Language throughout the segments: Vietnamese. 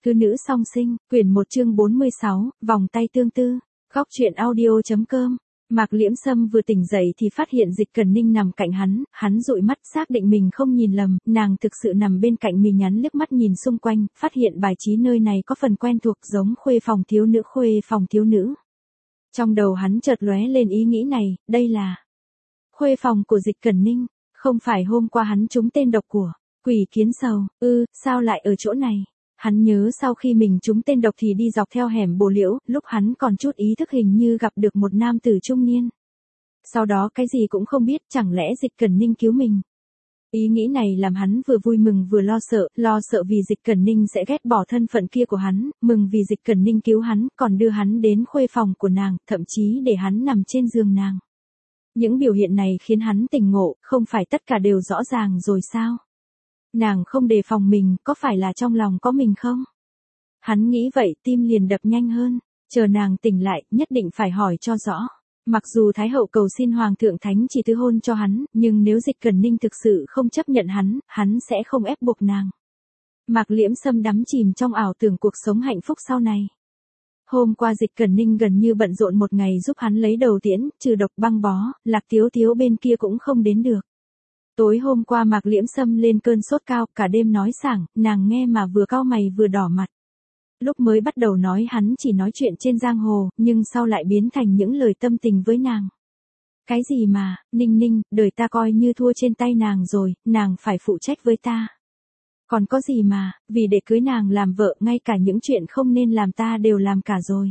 Thư nữ song sinh, quyển 1 chương 46, vòng tay tương tư, góc truyện audio.com. Mạc Liễm Sâm vừa tỉnh dậy thì phát hiện Dịch Cẩn Ninh nằm cạnh hắn dụi mắt xác định mình không nhìn lầm, nàng thực sự nằm bên cạnh mình, nhắn liếc mắt nhìn xung quanh, phát hiện bài trí nơi này có phần quen thuộc giống khuê phòng thiếu nữ. Trong đầu hắn chợt lóe lên ý nghĩ này, đây là khuê phòng của Dịch Cẩn Ninh, không phải hôm qua hắn trúng tên độc của Quỷ Kiến Sầu, sao lại ở chỗ này? Hắn nhớ sau khi mình trúng tên độc thì đi dọc theo hẻm Bồ Liễu, lúc hắn còn chút ý thức hình như gặp được một nam tử trung niên. Sau đó cái gì cũng không biết, chẳng lẽ Dịch Cẩn Ninh cứu mình? Ý nghĩ này làm hắn vừa vui mừng vừa lo sợ vì Dịch Cẩn Ninh sẽ ghét bỏ thân phận kia của hắn, mừng vì Dịch Cẩn Ninh cứu hắn, còn đưa hắn đến khuê phòng của nàng, thậm chí để hắn nằm trên giường nàng. Những biểu hiện này khiến hắn tỉnh ngộ, không phải tất cả đều rõ ràng rồi sao? Nàng không đề phòng mình, có phải là trong lòng có mình không? Hắn nghĩ vậy, tim liền đập nhanh hơn, chờ nàng tỉnh lại, nhất định phải hỏi cho rõ. Mặc dù Thái hậu cầu xin Hoàng thượng Thánh chỉ thứ hôn cho hắn, nhưng nếu Dịch Cẩn Ninh thực sự không chấp nhận hắn sẽ không ép buộc nàng. Mạc Liễm Sâm đắm chìm trong ảo tưởng cuộc sống hạnh phúc sau này. Hôm qua Dịch Cẩn Ninh gần như bận rộn một ngày giúp hắn lấy đầu tiễn, trừ độc băng bó, Lạc Tiếu Tiếu bên kia cũng không đến được. Tối hôm qua Mạc Liễm Sâm lên cơn sốt cao, cả đêm nói sảng, nàng nghe mà vừa cau mày vừa đỏ mặt. Lúc mới bắt đầu nói hắn chỉ nói chuyện trên giang hồ, nhưng sau lại biến thành những lời tâm tình với nàng. Cái gì mà, Ninh, đời ta coi như thua trên tay nàng rồi, nàng phải phụ trách với ta. Còn có gì mà, vì để cưới nàng làm vợ, ngay cả những chuyện không nên làm ta đều làm cả rồi.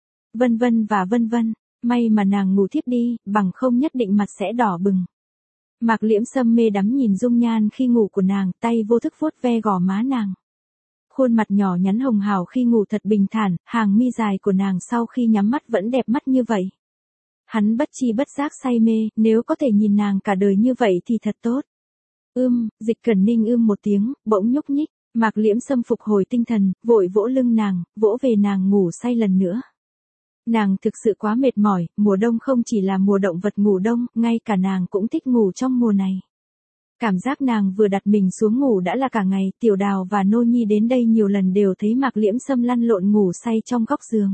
Vân vân, may mà nàng ngủ thiếp đi, bằng không nhất định mặt sẽ đỏ bừng. Mạc Liễm Sâm mê đắm nhìn dung nhan khi ngủ của nàng, tay vô thức vuốt ve gò má nàng. Khuôn mặt nhỏ nhắn hồng hào khi ngủ thật bình thản, hàng mi dài của nàng sau khi nhắm mắt vẫn đẹp mắt như vậy. Hắn bất chi bất giác say mê, nếu có thể nhìn nàng cả đời như vậy thì thật tốt. Dịch Cẩn Ninh một tiếng, bỗng nhúc nhích, Mạc Liễm Sâm phục hồi tinh thần, vội vỗ lưng nàng, vỗ về nàng ngủ say lần nữa. Nàng thực sự quá mệt mỏi, mùa đông không chỉ là mùa động vật ngủ đông, ngay cả nàng cũng thích ngủ trong mùa này. Cảm giác nàng vừa đặt mình xuống ngủ đã là cả ngày, Tiểu Đào và Nô Nhi đến đây nhiều lần đều thấy Mạc Liễm Sâm lăn lộn ngủ say trong góc giường.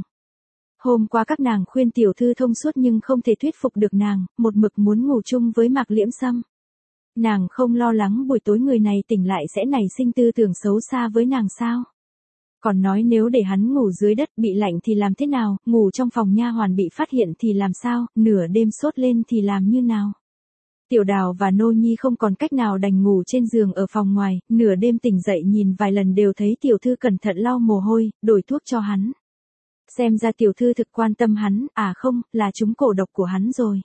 Hôm qua các nàng khuyên tiểu thư thông suốt nhưng không thể thuyết phục được nàng, một mực muốn ngủ chung với Mạc Liễm Sâm. Nàng không lo lắng buổi tối người này tỉnh lại sẽ nảy sinh tư tưởng xấu xa với nàng sao? Còn nói nếu để hắn ngủ dưới đất bị lạnh thì làm thế nào, ngủ trong phòng nha hoàn bị phát hiện thì làm sao, nửa đêm sốt lên thì làm như nào? Tiểu Đào và Nô Nhi không còn cách nào đành ngủ trên giường ở phòng ngoài, nửa đêm tỉnh dậy nhìn vài lần đều thấy tiểu thư cẩn thận lau mồ hôi, đổi thuốc cho hắn. Xem ra tiểu thư thực quan tâm hắn, không, là trúng cổ độc của hắn rồi.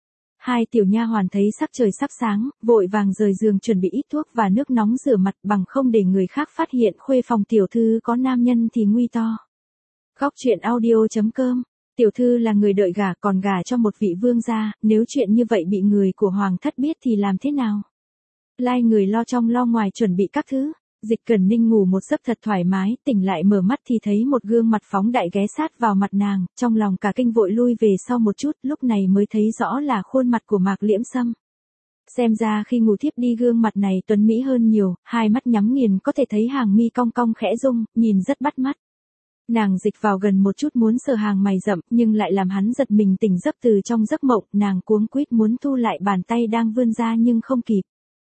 Hai tiểu nha hoàn thấy sắc trời sắp sáng, vội vàng rời giường chuẩn bị ít thuốc và nước nóng rửa mặt, bằng không để người khác phát hiện khuê phòng tiểu thư có nam nhân thì nguy to. Góc truyện audio.com. Tiểu thư là người đợi gả, còn gả cho một vị vương gia, nếu chuyện như vậy bị người của hoàng thất biết thì làm thế nào? Lai người lo trong lo ngoài chuẩn bị các thứ. Dịch Cẩn Ninh ngủ một giấc thật thoải mái, tỉnh lại mở mắt thì thấy một gương mặt phóng đại ghé sát vào mặt nàng, trong lòng cả kinh vội lui về sau một chút, lúc này mới thấy rõ là khuôn mặt của Mạc Liễm Sâm. Xem ra khi ngủ thiếp đi gương mặt này tuấn mỹ hơn nhiều, hai mắt nhắm nghiền có thể thấy hàng mi cong cong khẽ rung, nhìn rất bắt mắt. Nàng dịch vào gần một chút muốn sờ hàng mày rậm, nhưng lại làm hắn giật mình tỉnh giấc từ trong giấc mộng, nàng cuống quýt muốn thu lại bàn tay đang vươn ra nhưng không kịp.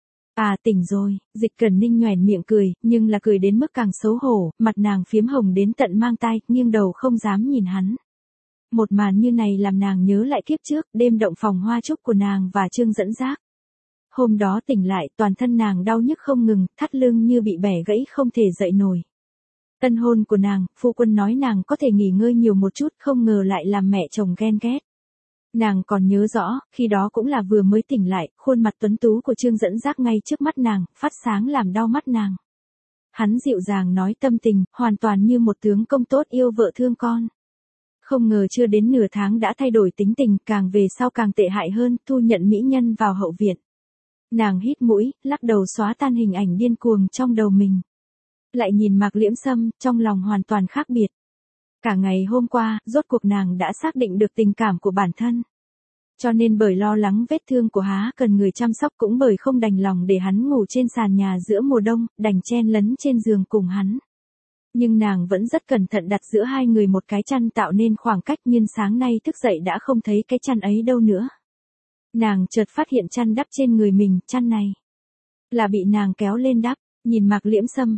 Tỉnh rồi, Dịch Cẩn Ninh nhoẻn miệng cười, nhưng là cười đến mức càng xấu hổ, mặt nàng phiếm hồng đến tận mang tai, nghiêng đầu không dám nhìn hắn. Một màn như này làm nàng nhớ lại kiếp trước, đêm động phòng hoa trúc của nàng và Trương Dẫn Giác. Hôm đó tỉnh lại, toàn thân nàng đau nhức không ngừng, thắt lưng như bị bẻ gãy không thể dậy nổi. Tân hôn của nàng, phu quân nói nàng có thể nghỉ ngơi nhiều một chút, không ngờ lại làm mẹ chồng ghen ghét. Nàng còn nhớ rõ, khi đó cũng là vừa mới tỉnh lại, khuôn mặt tuấn tú của Trương Dẫn Giác ngay trước mắt nàng, phát sáng làm đau mắt nàng. Hắn dịu dàng nói tâm tình, hoàn toàn như một tướng công tốt yêu vợ thương con. Không ngờ chưa đến nửa tháng đã thay đổi tính tình, càng về sau càng tệ hại hơn, thu nhận mỹ nhân vào hậu viện. Nàng hít mũi, lắc đầu xóa tan hình ảnh điên cuồng trong đầu mình. Lại nhìn Mạc Liễm Sâm, trong lòng hoàn toàn khác biệt. Cả ngày hôm qua, rốt cuộc nàng đã xác định được tình cảm của bản thân. Cho nên bởi lo lắng vết thương của hắn cần người chăm sóc, cũng bởi không đành lòng để hắn ngủ trên sàn nhà giữa mùa đông, đành chen lấn trên giường cùng hắn. Nhưng nàng vẫn rất cẩn thận đặt giữa hai người một cái chăn tạo nên khoảng cách, nhưng sáng nay thức dậy đã không thấy cái chăn ấy đâu nữa. Nàng chợt phát hiện chăn đắp trên người mình, chăn này là bị nàng kéo lên đắp, nhìn Mạc Liễm Sâm,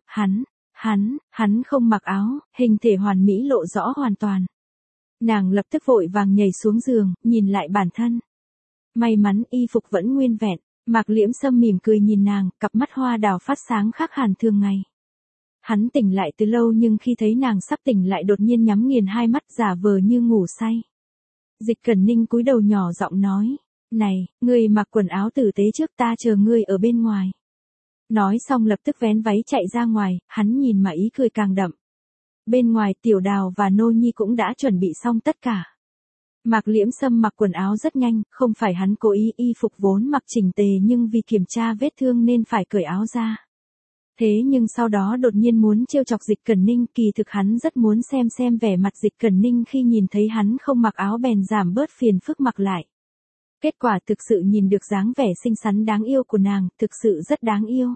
hắn không mặc áo, hình thể hoàn mỹ lộ rõ hoàn toàn. Nàng lập tức vội vàng nhảy xuống giường, nhìn lại bản thân. May mắn y phục vẫn nguyên vẹn, Mạc Liễm Sâm mỉm cười nhìn nàng, cặp mắt hoa đào phát sáng khác hẳn thường ngày. Hắn tỉnh lại từ lâu nhưng khi thấy nàng sắp tỉnh lại đột nhiên nhắm nghiền hai mắt giả vờ như ngủ say. Dịch Cẩn Ninh cúi đầu nhỏ giọng nói, này, ngươi mặc quần áo tử tế trước, ta chờ ngươi ở bên ngoài. Nói xong lập tức vén váy chạy ra ngoài, hắn nhìn mà ý cười càng đậm. Bên ngoài Tiểu Đào và Nô Nhi cũng đã chuẩn bị xong tất cả. Mạc Liễm Sâm mặc quần áo rất nhanh, không phải hắn cố ý, y phục vốn mặc chỉnh tề nhưng vì kiểm tra vết thương nên phải cởi áo ra. Thế nhưng sau đó đột nhiên muốn trêu chọc Dịch Cẩn Ninh, kỳ thực hắn rất muốn xem vẻ mặt Dịch Cẩn Ninh khi nhìn thấy hắn không mặc áo bèn giảm bớt phiền phức mặc lại. Kết quả thực sự nhìn được dáng vẻ xinh xắn đáng yêu của nàng, thực sự rất đáng yêu.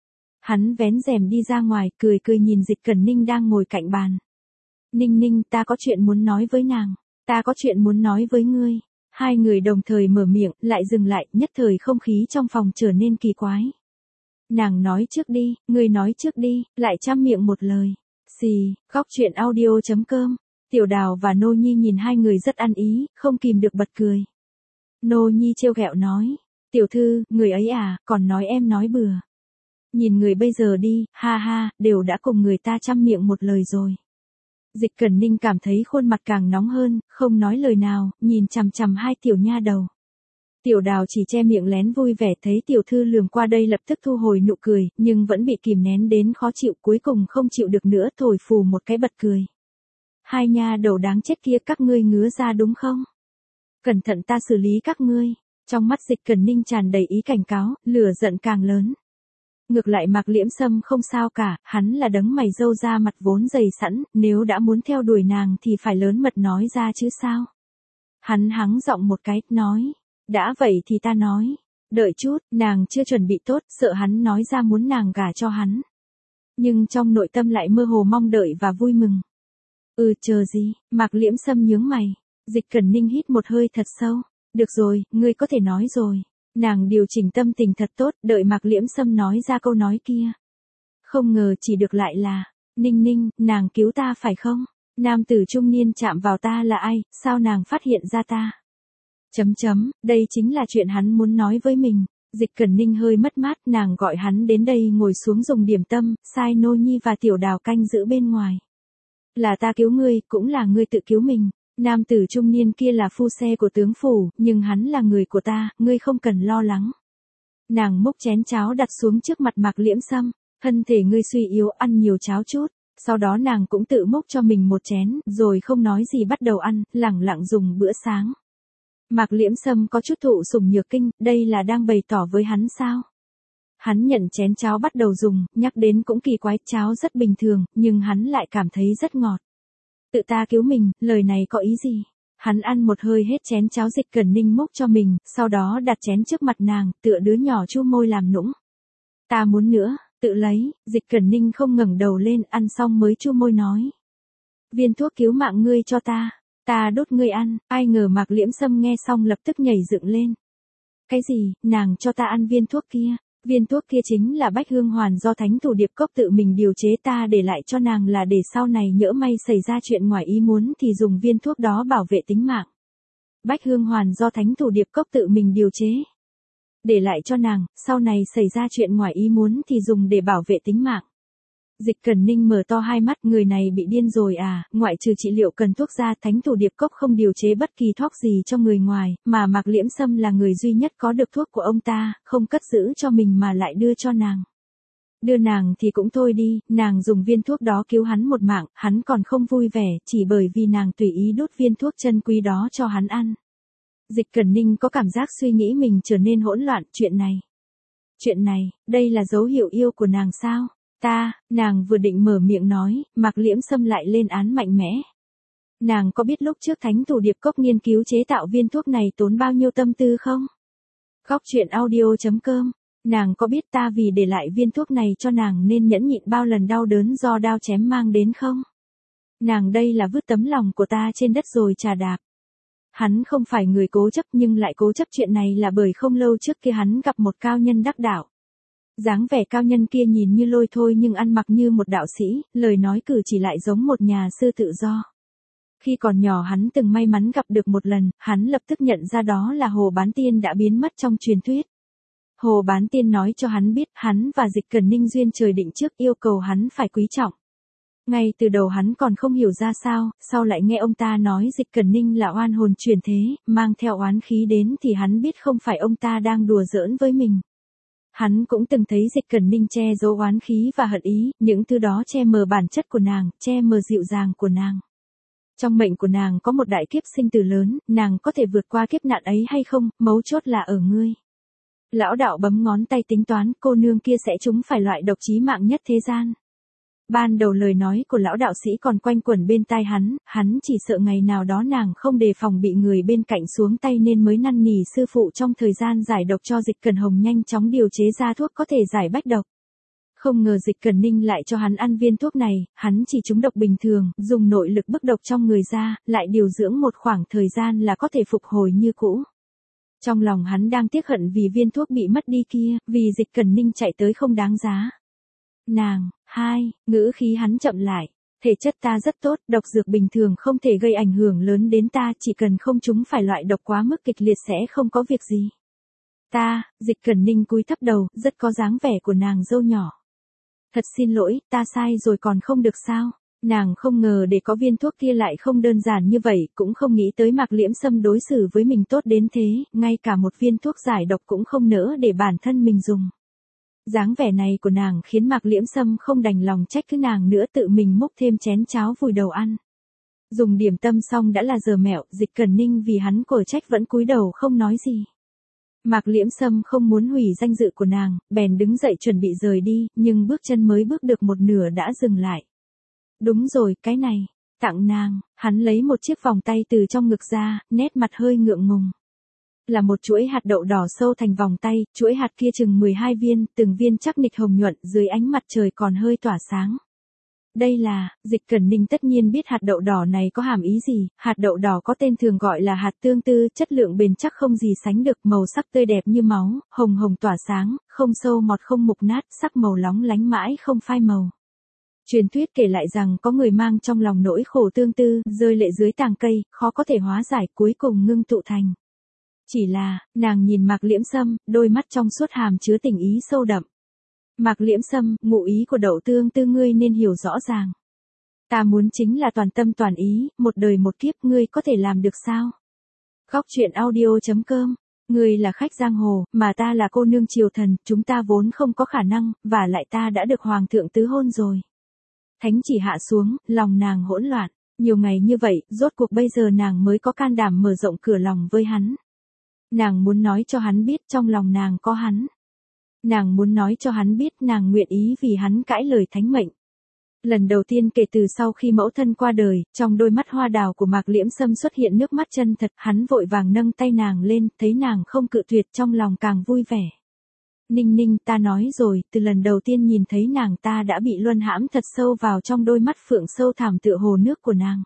Hắn vén rèm đi ra ngoài, cười nhìn Dịch Cẩn Ninh đang ngồi cạnh bàn. Ninh, ta có chuyện muốn nói với nàng, ta có chuyện muốn nói với ngươi. Hai người đồng thời mở miệng, lại dừng lại, nhất thời không khí trong phòng trở nên kỳ quái. Nàng nói trước đi, ngươi nói trước đi, lại chăm miệng một lời. Góc truyện audio.com. Tiểu Đào và Nô Nhi nhìn hai người rất ăn ý, không kìm được bật cười. Nô Nhi trêu ghẹo nói, tiểu thư, người ấy à, còn nói em nói bừa. Nhìn người bây giờ đi, ha, đều đã cùng người ta chăm miệng một lời rồi. Dịch Cẩn Ninh cảm thấy khuôn mặt càng nóng hơn, không nói lời nào, nhìn chằm hai tiểu nha đầu. Tiểu Đào chỉ che miệng lén vui vẻ, thấy tiểu thư lườm qua đây lập tức thu hồi nụ cười, nhưng vẫn bị kìm nén đến khó chịu, cuối cùng không chịu được nữa thổi phù một cái bật cười. Hai nha đầu đáng chết kia, các ngươi ngứa ra đúng không? Cẩn thận ta xử lý các ngươi. Trong mắt Dịch Cẩn Ninh tràn đầy ý cảnh cáo, lửa giận càng lớn. Ngược lại Mạc Liễm Sâm không sao cả, hắn là đấng mày râu da mặt vốn dày sẵn, nếu đã muốn theo đuổi nàng thì phải lớn mật nói ra chứ sao. Hắn hắng giọng một cái, nói, đã vậy thì ta nói, đợi chút, nàng chưa chuẩn bị tốt, sợ hắn nói ra muốn nàng gả cho hắn. Nhưng trong nội tâm lại mơ hồ mong đợi và vui mừng. Chờ gì, Mạc Liễm Sâm nhướng mày. Dịch Cẩn Ninh hít một hơi thật sâu, được rồi, ngươi có thể nói rồi. Nàng điều chỉnh tâm tình thật tốt, đợi Mạc Liễm Sâm nói ra câu nói kia. Không ngờ chỉ được lại là, Ninh, nàng cứu ta phải không? Nam tử trung niên chạm vào ta là ai, sao nàng phát hiện ra ta? Đây chính là chuyện hắn muốn nói với mình. Dịch Cẩn Ninh hơi mất mát, nàng gọi hắn đến đây ngồi xuống dùng điểm tâm, sai Nô Nhi và Tiểu Đào canh giữ bên ngoài. Là ta cứu ngươi, cũng là ngươi tự cứu mình. Nam tử trung niên kia là phu xe của tướng phủ, nhưng hắn là người của ta, ngươi không cần lo lắng. Nàng múc chén cháo đặt xuống trước mặt Mạc Liễm Sâm, thân thể ngươi suy yếu, ăn nhiều cháo chút. Sau đó nàng cũng tự múc cho mình một chén, rồi không nói gì bắt đầu ăn, lẳng lặng dùng bữa sáng. Mạc Liễm Sâm có chút thụ sủng nhược kinh, đây là đang bày tỏ với hắn sao? Hắn nhận chén cháo bắt đầu dùng, nhắc đến cũng kỳ quái, cháo rất bình thường, nhưng hắn lại cảm thấy rất ngọt. Tự ta cứu mình, lời này có ý gì? Hắn ăn một hơi hết chén cháo. Dịch Cẩn Ninh múc cho mình, sau đó đặt chén trước mặt nàng, tựa đứa nhỏ chu môi làm nũng. Ta muốn nữa, tự lấy. Dịch Cẩn Ninh không ngẩng đầu lên, ăn xong mới chu môi nói. Viên thuốc cứu mạng ngươi cho ta đốt ngươi ăn. Ai ngờ Mạc Liễm Sâm nghe xong lập tức nhảy dựng lên. Cái gì, nàng cho ta ăn viên thuốc kia? Viên thuốc kia chính là Bách Hương Hoàn do Thánh Thủ Điệp Cốc tự mình điều chế, ta để lại cho nàng là để sau này nhỡ may xảy ra chuyện ngoài ý muốn thì dùng viên thuốc đó bảo vệ tính mạng. Bách Hương Hoàn do Thánh Thủ Điệp Cốc tự mình điều chế. Để lại cho nàng, sau này xảy ra chuyện ngoài ý muốn thì dùng để bảo vệ tính mạng. Dịch Cẩn Ninh mở to hai mắt, người này bị điên rồi à, ngoại trừ trị liệu cần thuốc ra, Thánh Thủ Điệp Cốc không điều chế bất kỳ thuốc gì cho người ngoài, mà Mạc Liễm Sâm là người duy nhất có được thuốc của ông ta, không cất giữ cho mình mà lại đưa cho nàng. Đưa nàng thì cũng thôi đi, nàng dùng viên thuốc đó cứu hắn một mạng, hắn còn không vui vẻ, chỉ bởi vì nàng tùy ý đút viên thuốc chân quý đó cho hắn ăn. Dịch Cẩn Ninh có cảm giác suy nghĩ mình trở nên hỗn loạn, chuyện này, đây là dấu hiệu yêu của nàng sao? Nàng vừa định mở miệng nói, Mạc Liễm Sâm lại lên án mạnh mẽ. Nàng có biết lúc trước Thánh Thủ Điệp Cốc nghiên cứu chế tạo viên thuốc này tốn bao nhiêu tâm tư không? Góc truyện audio.com Nàng có biết ta vì để lại viên thuốc này cho nàng nên nhẫn nhịn bao lần đau đớn do đao chém mang đến không? Nàng đây là vứt tấm lòng của ta trên đất rồi chà đạp. Hắn không phải người cố chấp nhưng lại cố chấp chuyện này là bởi không lâu trước kia hắn gặp một cao nhân đắc đạo. Dáng vẻ cao nhân kia nhìn như lôi thôi nhưng ăn mặc như một đạo sĩ, lời nói cử chỉ lại giống một nhà sư tự do. Khi còn nhỏ hắn từng may mắn gặp được một lần, hắn lập tức nhận ra đó là Hồ Bán Tiên đã biến mất trong truyền thuyết. Hồ Bán Tiên nói cho hắn biết hắn và Dịch Cẩn Ninh duyên trời định trước, yêu cầu hắn phải quý trọng. Ngay từ đầu hắn còn không hiểu ra sao, sau lại nghe ông ta nói Dịch Cẩn Ninh là oan hồn chuyển thế, mang theo oán khí đến thì hắn biết không phải ông ta đang đùa giỡn với mình. Hắn cũng từng thấy Dịch Cẩn Ninh che giấu oán khí và hận ý, những thứ đó che mờ bản chất của nàng, che mờ dịu dàng của nàng. Trong mệnh của nàng có một đại kiếp sinh tử lớn, nàng có thể vượt qua kiếp nạn ấy hay không, mấu chốt là ở ngươi. Lão đạo bấm ngón tay tính toán, cô nương kia sẽ trúng phải loại độc chí mạng nhất thế gian. Ban đầu lời nói của lão đạo sĩ còn quanh quẩn bên tai hắn chỉ sợ ngày nào đó nàng không đề phòng bị người bên cạnh xuống tay nên mới năn nỉ sư phụ trong thời gian giải độc cho Dịch Cẩn Hồng nhanh chóng điều chế ra thuốc có thể giải bách độc. Không ngờ Dịch Cẩn Ninh lại cho hắn ăn viên thuốc này, hắn chỉ trúng độc bình thường, dùng nội lực bức độc trong người ra, lại điều dưỡng một khoảng thời gian là có thể phục hồi như cũ. Trong lòng hắn đang tiếc hận vì viên thuốc bị mất đi kia, vì Dịch Cẩn Ninh chạy tới không đáng giá. Nàng, ngữ khí hắn chậm lại. Thể chất ta rất tốt, độc dược bình thường không thể gây ảnh hưởng lớn đến ta, chỉ cần không trúng phải loại độc quá mức kịch liệt sẽ không có việc gì. Dịch Cẩn Ninh cúi thấp đầu, rất có dáng vẻ của nàng dâu nhỏ. Thật xin lỗi, ta sai rồi còn không được sao? Nàng không ngờ để có viên thuốc kia lại không đơn giản như vậy, cũng không nghĩ tới Mạc Liễm Sâm đối xử với mình tốt đến thế, ngay cả một viên thuốc giải độc cũng không nỡ để bản thân mình dùng. Dáng vẻ này của nàng khiến Mạc Liễm Sâm không đành lòng trách cứ nàng nữa, tự mình múc thêm chén cháo vùi đầu ăn. Dùng điểm tâm xong đã là giờ mẹo, Dịch Cẩn Ninh vì hắn cổ trách vẫn cúi đầu không nói gì. Mạc Liễm Sâm không muốn hủy danh dự của nàng, bèn đứng dậy chuẩn bị rời đi, nhưng bước chân mới bước được một nửa đã dừng lại. Đúng rồi, cái này, tặng nàng, hắn lấy một chiếc vòng tay từ trong ngực ra, nét mặt hơi ngượng ngùng. Là một chuỗi hạt đậu đỏ sâu thành vòng tay, chuỗi hạt kia chừng 12 viên, từng viên chắc nịch hồng nhuận, dưới ánh mặt trời còn hơi tỏa sáng. Đây là, Dịch Cẩn Ninh tất nhiên biết hạt đậu đỏ này có hàm ý gì, hạt đậu đỏ có tên thường gọi là hạt tương tư, chất lượng bền chắc không gì sánh được, màu sắc tươi đẹp như máu, hồng hồng tỏa sáng, không sâu mọt không mục nát, sắc màu lóng lánh mãi không phai màu. Truyền thuyết kể lại rằng có người mang trong lòng nỗi khổ tương tư, rơi lệ dưới tàng cây, khó có thể hóa giải, cuối cùng ngưng tụ thành. Chỉ là, nàng nhìn Mạc Liễm Sâm, đôi mắt trong suốt hàm chứa tình ý sâu đậm. Mạc Liễm Sâm, ngụ ý của đậu tương tư ngươi nên hiểu rõ ràng. Ta muốn chính là toàn tâm toàn ý, một đời một kiếp, ngươi có thể làm được sao? Góc truyện audio.com. Ngươi là khách giang hồ, mà ta là cô nương triều thần, chúng ta vốn không có khả năng, và lại ta đã được hoàng thượng tứ hôn rồi. Thánh chỉ hạ xuống, lòng nàng hỗn loạn. Nhiều ngày như vậy, rốt cuộc bây giờ nàng mới có can đảm mở rộng cửa lòng với hắn. Nàng muốn nói cho hắn biết trong lòng nàng có hắn. Nàng muốn nói cho hắn biết nàng nguyện ý vì hắn cãi lời thánh mệnh. Lần đầu tiên kể từ sau khi mẫu thân qua đời, trong đôi mắt hoa đào của Mạc Liễm Sâm xuất hiện nước mắt chân thật, hắn vội vàng nâng tay nàng lên, thấy nàng không cự tuyệt trong lòng càng vui vẻ. Ninh Ninh, ta nói rồi, từ lần đầu tiên nhìn thấy nàng ta đã bị luân hãm thật sâu vào trong đôi mắt phượng sâu thẳm tựa hồ nước của nàng.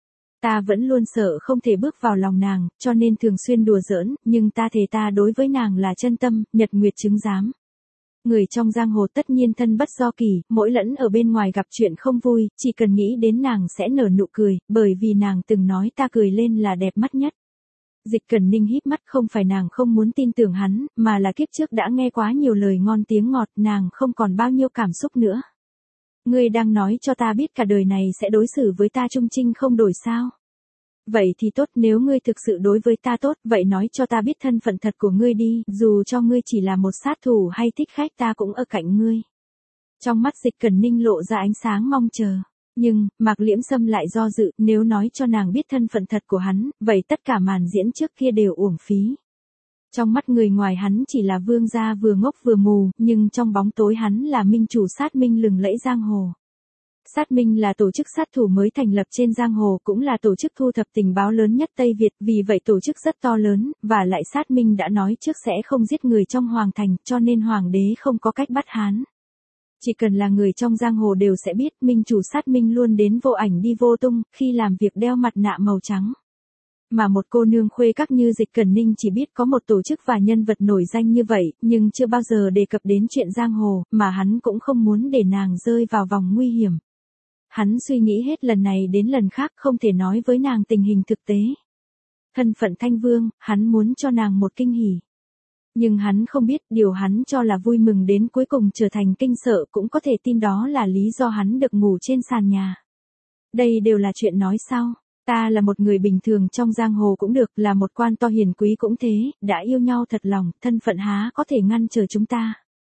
Ta vẫn luôn sợ không thể bước vào lòng nàng, cho nên thường xuyên đùa giỡn, nhưng ta thề ta đối với nàng là chân tâm, nhật nguyệt chứng giám. Người trong giang hồ tất nhiên thân bất do kỳ, mỗi lẫn ở bên ngoài gặp chuyện không vui, chỉ cần nghĩ đến nàng sẽ nở nụ cười, bởi vì nàng từng nói ta cười lên là đẹp mắt nhất. Dịch Cẩn Ninh híp mắt, không phải nàng không muốn tin tưởng hắn, mà là kiếp trước đã nghe quá nhiều lời ngon tiếng ngọt, nàng không còn bao nhiêu cảm xúc nữa. Ngươi đang nói cho ta biết cả đời này sẽ đối xử với ta trung trinh không đổi sao? Vậy thì tốt, nếu ngươi thực sự đối với ta tốt, vậy nói cho ta biết thân phận thật của ngươi đi, dù cho ngươi chỉ là một sát thủ hay thích khách ta cũng ở cạnh ngươi. Trong mắt Dịch Cẩn Ninh lộ ra ánh sáng mong chờ. Nhưng, Mạc Liễm Sâm lại do dự, nếu nói cho nàng biết thân phận thật của hắn, vậy tất cả màn diễn trước kia đều uổng phí. Trong mắt người ngoài hắn chỉ là vương gia vừa ngốc vừa mù, nhưng trong bóng tối hắn là minh chủ sát minh lừng lẫy giang hồ. Sát Minh là tổ chức sát thủ mới thành lập trên giang hồ, cũng là tổ chức thu thập tình báo lớn nhất Tây Việt, vì vậy tổ chức rất to lớn, và lại Sát Minh đã nói trước sẽ không giết người trong hoàng thành, cho nên hoàng đế không có cách bắt hắn. Chỉ cần là người trong giang hồ đều sẽ biết, minh chủ Sát Minh luôn đến vô ảnh đi vô tung, khi làm việc đeo mặt nạ màu trắng. Mà một cô nương khuê các như Dịch Cẩn Ninh chỉ biết có một tổ chức và nhân vật nổi danh như vậy, nhưng chưa bao giờ đề cập đến chuyện giang hồ, mà hắn cũng không muốn để nàng rơi vào vòng nguy hiểm. Hắn suy nghĩ hết lần này đến lần khác, không thể nói với nàng tình hình thực tế. Thân phận Thanh Vương, hắn muốn cho nàng một kinh hỉ. Nhưng hắn không biết, điều hắn cho là vui mừng đến cuối cùng trở thành kinh sợ, cũng có thể tin đó là lý do hắn được ngủ trên sàn nhà. Đây đều là chuyện nói sau. Ta là một người bình thường trong giang hồ cũng được, là một quan to hiền quý cũng thế, đã yêu nhau thật lòng, thân phận há có thể ngăn trở chúng ta.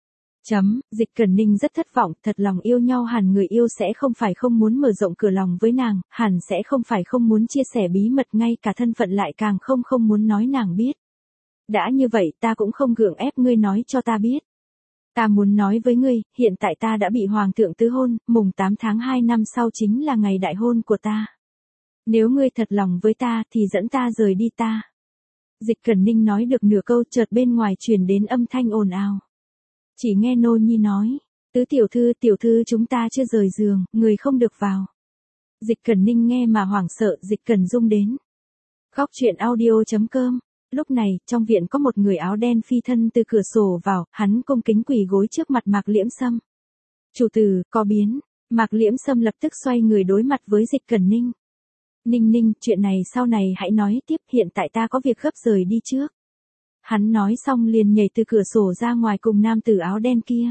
Dịch Cẩn Ninh rất thất vọng, thật lòng yêu nhau hẳn người yêu sẽ không phải không muốn mở rộng cửa lòng với nàng, hẳn sẽ không phải không muốn chia sẻ bí mật, ngay cả thân phận lại càng không muốn nói nàng biết. Đã như vậy ta cũng không gượng ép ngươi nói cho ta biết. Ta muốn nói với ngươi, hiện tại ta đã bị hoàng thượng tứ hôn, mùng 8 tháng 2 năm sau chính là ngày đại hôn của ta. Nếu ngươi thật lòng với ta thì dẫn ta rời đi ta. Dịch Cẩn Ninh nói được nửa câu chợt bên ngoài truyền đến âm thanh ồn ào. Chỉ nghe nô nhi nói, tứ tiểu thư chúng ta chưa rời giường, người không được vào. Dịch Cẩn Ninh nghe mà hoảng sợ, Dịch Cẩn Dung đến. Góc truyện audio.com. Lúc này, trong viện có một người áo đen phi thân từ cửa sổ vào, hắn cung kính quỳ gối trước mặt Mạc Liễm Sâm. Chủ tử, có biến. Mạc Liễm Sâm lập tức xoay người đối mặt với Dịch Cẩn Ninh. Ninh, chuyện này sau này hãy nói tiếp, hiện tại ta có việc gấp rời đi trước. Hắn nói xong liền nhảy từ cửa sổ ra ngoài cùng nam tử áo đen kia.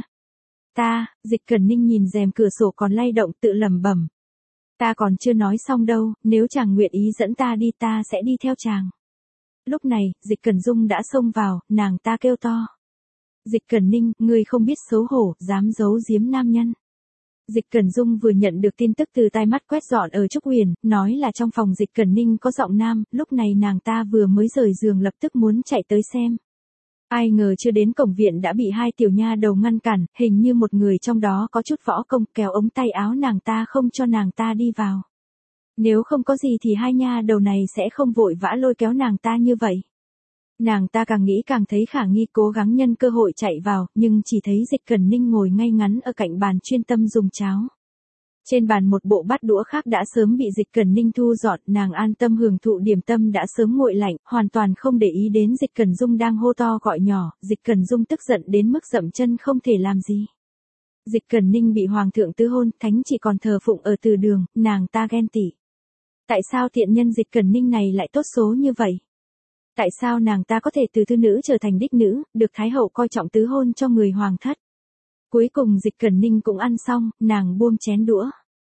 Dịch Cẩn Ninh nhìn rèm cửa sổ còn lay động tự lẩm bẩm. Ta còn chưa nói xong đâu, nếu chàng nguyện ý dẫn ta đi ta sẽ đi theo chàng. Lúc này, Dịch Cẩn Dung đã xông vào, nàng ta kêu to. Dịch Cẩn Ninh, ngươi không biết xấu hổ, dám giấu giếm nam nhân. Dịch Cẩn Dung vừa nhận được tin tức từ tai mắt quét dọn ở Trúc Huyền, nói là trong phòng Dịch Cẩn Ninh có giọng nam, lúc này nàng ta vừa mới rời giường lập tức muốn chạy tới xem. Ai ngờ chưa đến cổng viện đã bị hai tiểu nha đầu ngăn cản, hình như một người trong đó có chút võ công, kéo ống tay áo nàng ta không cho nàng ta đi vào. Nếu không có gì thì hai nha đầu này sẽ không vội vã lôi kéo nàng ta như vậy. Nàng ta càng nghĩ càng thấy khả nghi, cố gắng nhân cơ hội chạy vào, nhưng chỉ thấy Dịch Cẩn Ninh ngồi ngay ngắn ở cạnh bàn chuyên tâm dùng cháo. Trên bàn một bộ bát đũa khác đã sớm bị Dịch Cẩn Ninh thu dọn, nàng an tâm hưởng thụ điểm tâm đã sớm nguội lạnh, hoàn toàn không để ý đến Dịch Cẩn Dung đang hô to gọi nhỏ, Dịch Cẩn Dung tức giận đến mức dậm chân không thể làm gì. Dịch Cẩn Ninh bị hoàng thượng tứ hôn, thánh chỉ còn thờ phụng ở từ đường, nàng ta ghen tị. Tại sao thiện nhân Dịch Cẩn Ninh này lại tốt số như vậy? Tại sao nàng ta có thể từ thư nữ trở thành đích nữ, được Thái hậu coi trọng tứ hôn cho người hoàng thất? Cuối cùng Dịch Cẩn Ninh cũng ăn xong, nàng buông chén đũa.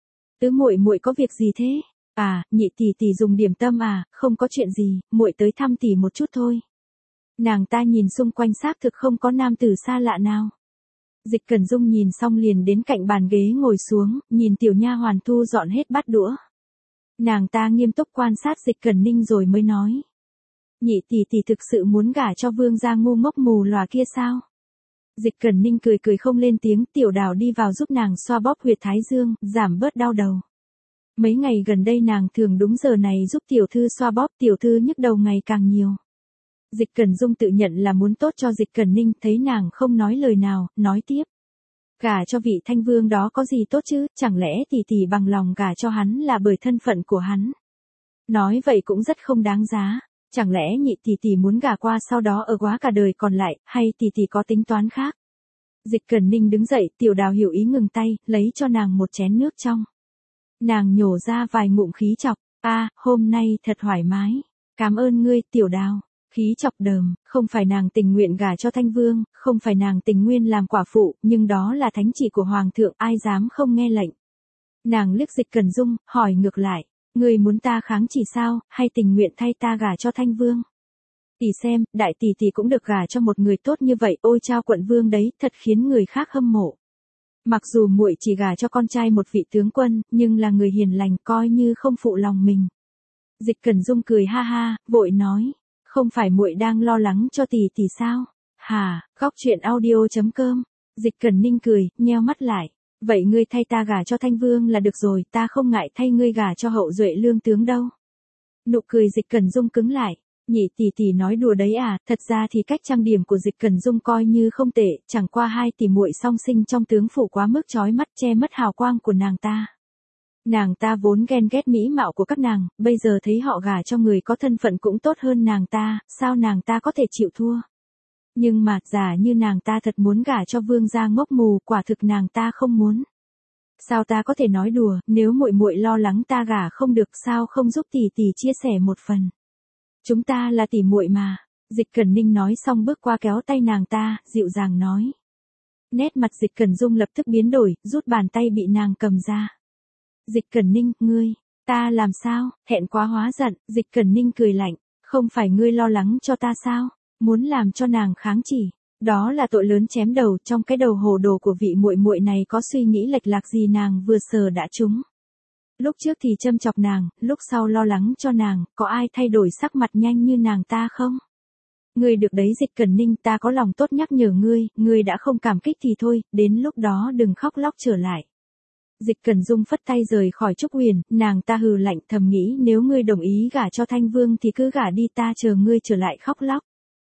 Tứ muội có việc gì thế? Nhị tỷ dùng điểm tâm không có chuyện gì, muội tới thăm tỷ một chút thôi. Nàng ta nhìn xung quanh xác thực không có nam tử xa lạ nào. Dịch Cẩn Dung nhìn xong liền đến cạnh bàn ghế ngồi xuống, nhìn tiểu nha hoàn thu dọn hết bát đũa. Nàng ta nghiêm túc quan sát Dịch Cẩn Ninh rồi mới nói. Nhị tỷ thực sự muốn gả cho vương gia ngu ngốc mù lòa kia sao? Dịch Cẩn Ninh cười không lên tiếng, Tiểu Đào đi vào giúp nàng xoa bóp huyệt thái dương, giảm bớt đau đầu. Mấy ngày gần đây nàng thường đúng giờ này giúp tiểu thư xoa bóp, tiểu thư nhức đầu ngày càng nhiều. Dịch Cẩn Dung tự nhận là muốn tốt cho Dịch Cẩn Ninh, thấy nàng không nói lời nào, nói tiếp. Gả cho vị Thanh Vương đó có gì tốt chứ, chẳng lẽ tỷ bằng lòng gả cho hắn là bởi thân phận của hắn. Nói vậy cũng rất không đáng giá. Chẳng lẽ nhị tỷ muốn gả qua sau đó ở quá cả đời còn lại, hay tỷ có tính toán khác? Dịch Cẩn Ninh đứng dậy, Tiểu Đào hiểu ý ngừng tay, lấy cho nàng một chén nước trong. Nàng nhổ ra vài ngụm khí chọc, hôm nay thật thoải mái. Cảm ơn ngươi, Tiểu Đào. Khí chọc đờm, không phải nàng tình nguyện gả cho Thanh Vương, không phải nàng tình nguyện làm quả phụ, nhưng đó là thánh chỉ của Hoàng thượng, ai dám không nghe lệnh. Nàng liếc Dịch Cẩn Dung, hỏi ngược lại. Ngươi muốn ta kháng chỉ sao, hay tình nguyện thay ta gả cho Thanh Vương? Tỷ xem, đại tỷ cũng được gả cho một người tốt như vậy, ôi chao quận vương đấy, thật khiến người khác hâm mộ. Mặc dù muội chỉ gả cho con trai một vị tướng quân, nhưng là người hiền lành, coi như không phụ lòng mình. Dịch Cẩn Dung cười ha ha, vội nói, không phải muội đang lo lắng cho tỷ sao? Góc truyện audio.com. Dịch Cẩn Ninh cười, nheo mắt lại. Vậy ngươi thay ta gả cho Thanh Vương là được rồi, ta không ngại thay ngươi gả cho hậu duệ lương tướng đâu. Nụ cười Dịch Cẩn Dung cứng lại. Nhị tỷ tỷ nói đùa đấy à, thật ra thì cách trang điểm của Dịch Cẩn Dung coi như không tệ, chẳng qua hai tỷ muội song sinh trong tướng phủ quá mức chói mắt che mất hào quang của nàng ta. Nàng ta vốn ghen ghét mỹ mạo của các nàng, bây giờ thấy họ gả cho người có thân phận cũng tốt hơn nàng ta, sao nàng ta có thể chịu thua. Nhưng mà, giả như nàng ta thật muốn gả cho vương gia ngốc mù, quả thực nàng ta không muốn. Sao ta có thể nói đùa, nếu muội muội lo lắng ta gả không được, sao không giúp tỷ tỷ chia sẻ một phần. Chúng ta là tỷ muội mà. Dịch Cẩn Ninh nói xong bước qua kéo tay nàng ta, dịu dàng nói. Nét mặt Dịch Cẩn Dung lập tức biến đổi, rút bàn tay bị nàng cầm ra. Dịch Cẩn Ninh, ngươi, ta làm sao, hẹn quá hóa giận, Dịch Cẩn Ninh cười lạnh, không phải ngươi lo lắng cho ta sao, muốn làm cho nàng kháng chỉ, đó là tội lớn chém đầu, trong cái đầu hồ đồ của vị muội muội này có suy nghĩ lệch lạc gì nàng vừa sờ đã trúng. Lúc trước thì châm chọc nàng, lúc sau lo lắng cho nàng, có ai thay đổi sắc mặt nhanh như nàng ta không? Ngươi được đấy Dịch Cẩn Ninh, ta có lòng tốt nhắc nhở ngươi đã không cảm kích thì thôi, đến lúc đó đừng khóc lóc trở lại. Dịch Cẩn Dung phất tay rời khỏi Trúc Huyền, nàng ta hừ lạnh thầm nghĩ nếu ngươi đồng ý gả cho Thanh Vương thì cứ gả đi, ta chờ ngươi trở lại khóc lóc.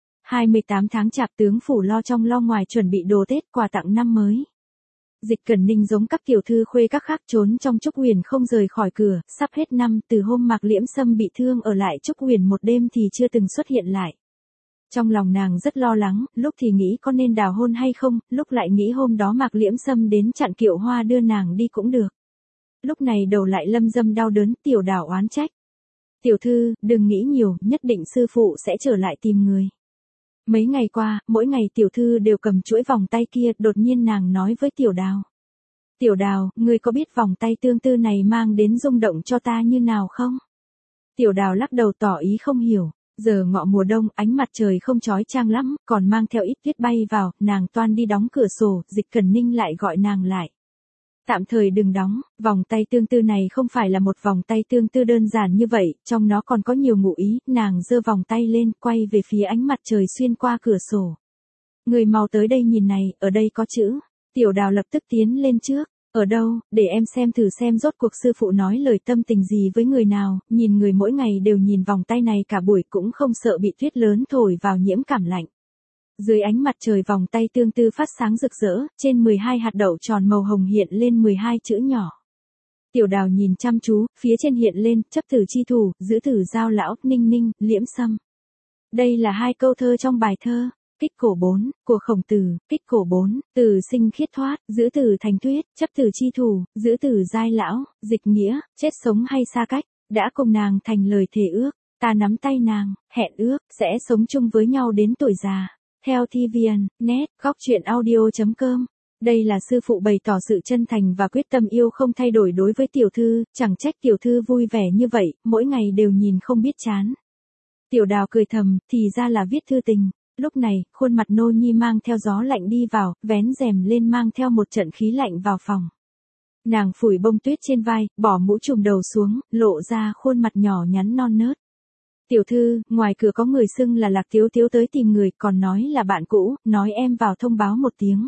28 tháng chạp, tướng phủ lo trong lo ngoài chuẩn bị đồ Tết quà tặng năm mới. Dịch Cẩn Ninh giống các tiểu thư khuê các khác trốn trong Trúc Huyền không rời khỏi cửa, sắp hết năm, từ hôm Mạc Liễm Sâm bị thương ở lại Trúc Huyền một đêm thì chưa từng xuất hiện lại. Trong lòng nàng rất lo lắng, lúc thì nghĩ có nên đào hôn hay không, lúc lại nghĩ hôm đó Mạc Liễm Sâm đến chặn Kiệu Hoa đưa nàng đi cũng được. Lúc này đầu lại lâm dâm đau đớn, Tiểu Đào oán trách. Tiểu thư, đừng nghĩ nhiều, nhất định sư phụ sẽ trở lại tìm người. Mấy ngày qua, mỗi ngày tiểu thư đều cầm chuỗi vòng tay kia, đột nhiên nàng nói với Tiểu Đào. Tiểu Đào, ngươi có biết vòng tay tương tư này mang đến rung động cho ta như nào không? Tiểu Đào lắc đầu tỏ ý không hiểu. Giờ ngọ mùa đông, ánh mặt trời không chói chang lắm, còn mang theo ít tuyết bay vào, nàng toan đi đóng cửa sổ, Dịch Cẩn Ninh lại gọi nàng lại. Tạm thời đừng đóng, vòng tay tương tư này không phải là một vòng tay tương tư đơn giản như vậy, trong nó còn có nhiều ngụ ý, nàng giơ vòng tay lên, quay về phía ánh mặt trời xuyên qua cửa sổ. Người mau tới đây nhìn này, ở đây có chữ. Tiểu Đào lập tức tiến lên trước. Ở đâu, để em xem thử xem rốt cuộc sư phụ nói lời tâm tình gì với người nào, nhìn người mỗi ngày đều nhìn vòng tay này cả buổi cũng không sợ bị tuyết lớn thổi vào nhiễm cảm lạnh. Dưới ánh mặt trời vòng tay tương tư phát sáng rực rỡ, trên 12 hạt đậu tròn màu hồng hiện lên 12 chữ nhỏ. Tiểu Đào nhìn chăm chú, phía trên hiện lên, chấp tử chi thủ, giữ tử giao lão, ninh ninh, liễm sâm. Đây là hai câu thơ trong bài thơ. Kích cổ 4, của Khổng Tử, kích cổ 4, từ sinh khiết thoát, giữ tử thành tuyết, chấp tử chi thủ, giữ tử giai lão, dịch nghĩa, chết sống hay xa cách, đã cùng nàng thành lời thề ước, ta nắm tay nàng, hẹn ước, sẽ sống chung với nhau đến tuổi già. Theo TVN, net, góc truyện audio.com. Đây là sư phụ bày tỏ sự chân thành và quyết tâm yêu không thay đổi đối với tiểu thư, chẳng trách tiểu thư vui vẻ như vậy, mỗi ngày đều nhìn không biết chán. Tiểu Đào cười thầm, thì ra là viết thư tình. Lúc này, khuôn mặt Nô Nhi mang theo gió lạnh đi vào, vén rèm lên mang theo một trận khí lạnh vào phòng. Nàng phủi bông tuyết trên vai, bỏ mũ trùm đầu xuống, lộ ra khuôn mặt nhỏ nhắn non nớt. Tiểu thư, ngoài cửa có người xưng là Lạc Tiếu Tiếu tới tìm người, còn nói là bạn cũ, nói em vào thông báo một tiếng.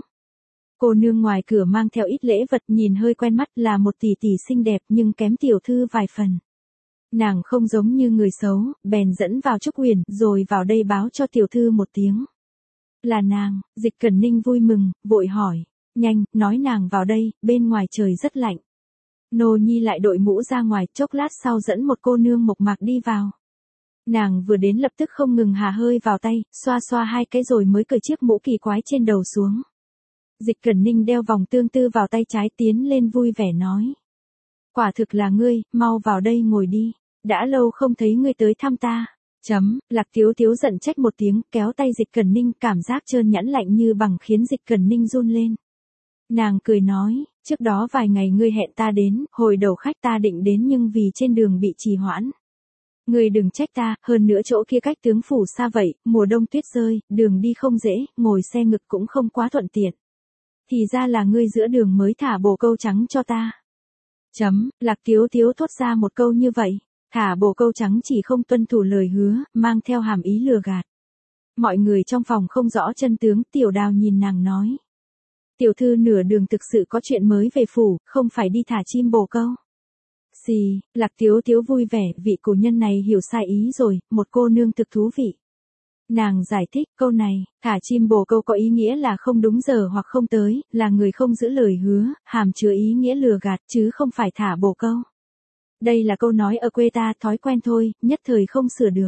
Cô nương ngoài cửa mang theo ít lễ vật, nhìn hơi quen mắt, là một tỷ tỷ xinh đẹp nhưng kém tiểu thư vài phần. Nàng không giống như người xấu, bèn dẫn vào Trúc Huyền, rồi vào đây báo cho tiểu thư một tiếng. Là nàng, Dịch Cẩn Ninh vui mừng, vội hỏi. Nhanh, nói nàng vào đây, bên ngoài trời rất lạnh. Nô Nhi lại đội mũ ra ngoài, chốc lát sau dẫn một cô nương mộc mạc đi vào. Nàng vừa đến lập tức không ngừng hà hơi vào tay, xoa xoa hai cái rồi mới cởi chiếc mũ kỳ quái trên đầu xuống. Dịch Cẩn Ninh đeo vòng tương tư vào tay trái, tiến lên vui vẻ nói. Quả thực là ngươi, mau vào đây ngồi đi. Đã lâu không thấy ngươi tới thăm ta. Lạc Tiếu Tiếu giận trách một tiếng, kéo tay Dịch Cẩn Ninh, cảm giác trơn nhẵn lạnh như bằng khiến Dịch Cẩn Ninh run lên. Nàng cười nói, trước đó vài ngày ngươi hẹn ta đến, hồi đầu khách ta định đến nhưng vì trên đường bị trì hoãn. Ngươi đừng trách ta, hơn nữa chỗ kia cách tướng phủ xa vậy, mùa đông tuyết rơi, đường đi không dễ, ngồi xe ngực cũng không quá thuận tiện. Thì ra là ngươi giữa đường mới thả bồ câu trắng cho ta. Lạc Tiếu Tiếu thốt ra một câu như vậy. Thả bồ câu trắng chỉ không tuân thủ lời hứa, mang theo hàm ý lừa gạt. Mọi người trong phòng không rõ chân tướng, Tiểu Đào nhìn nàng nói. Tiểu thư nửa đường thực sự có chuyện mới về phủ, không phải đi thả chim bồ câu. Xì, Lạc Tiếu Tiếu vui vẻ, vị cổ nhân này hiểu sai ý rồi, một cô nương thực thú vị. Nàng giải thích câu này, thả chim bồ câu có ý nghĩa là không đúng giờ hoặc không tới, là người không giữ lời hứa, hàm chứa ý nghĩa lừa gạt chứ không phải thả bồ câu. Đây là câu nói ở quê ta, thói quen thôi, nhất thời không sửa được.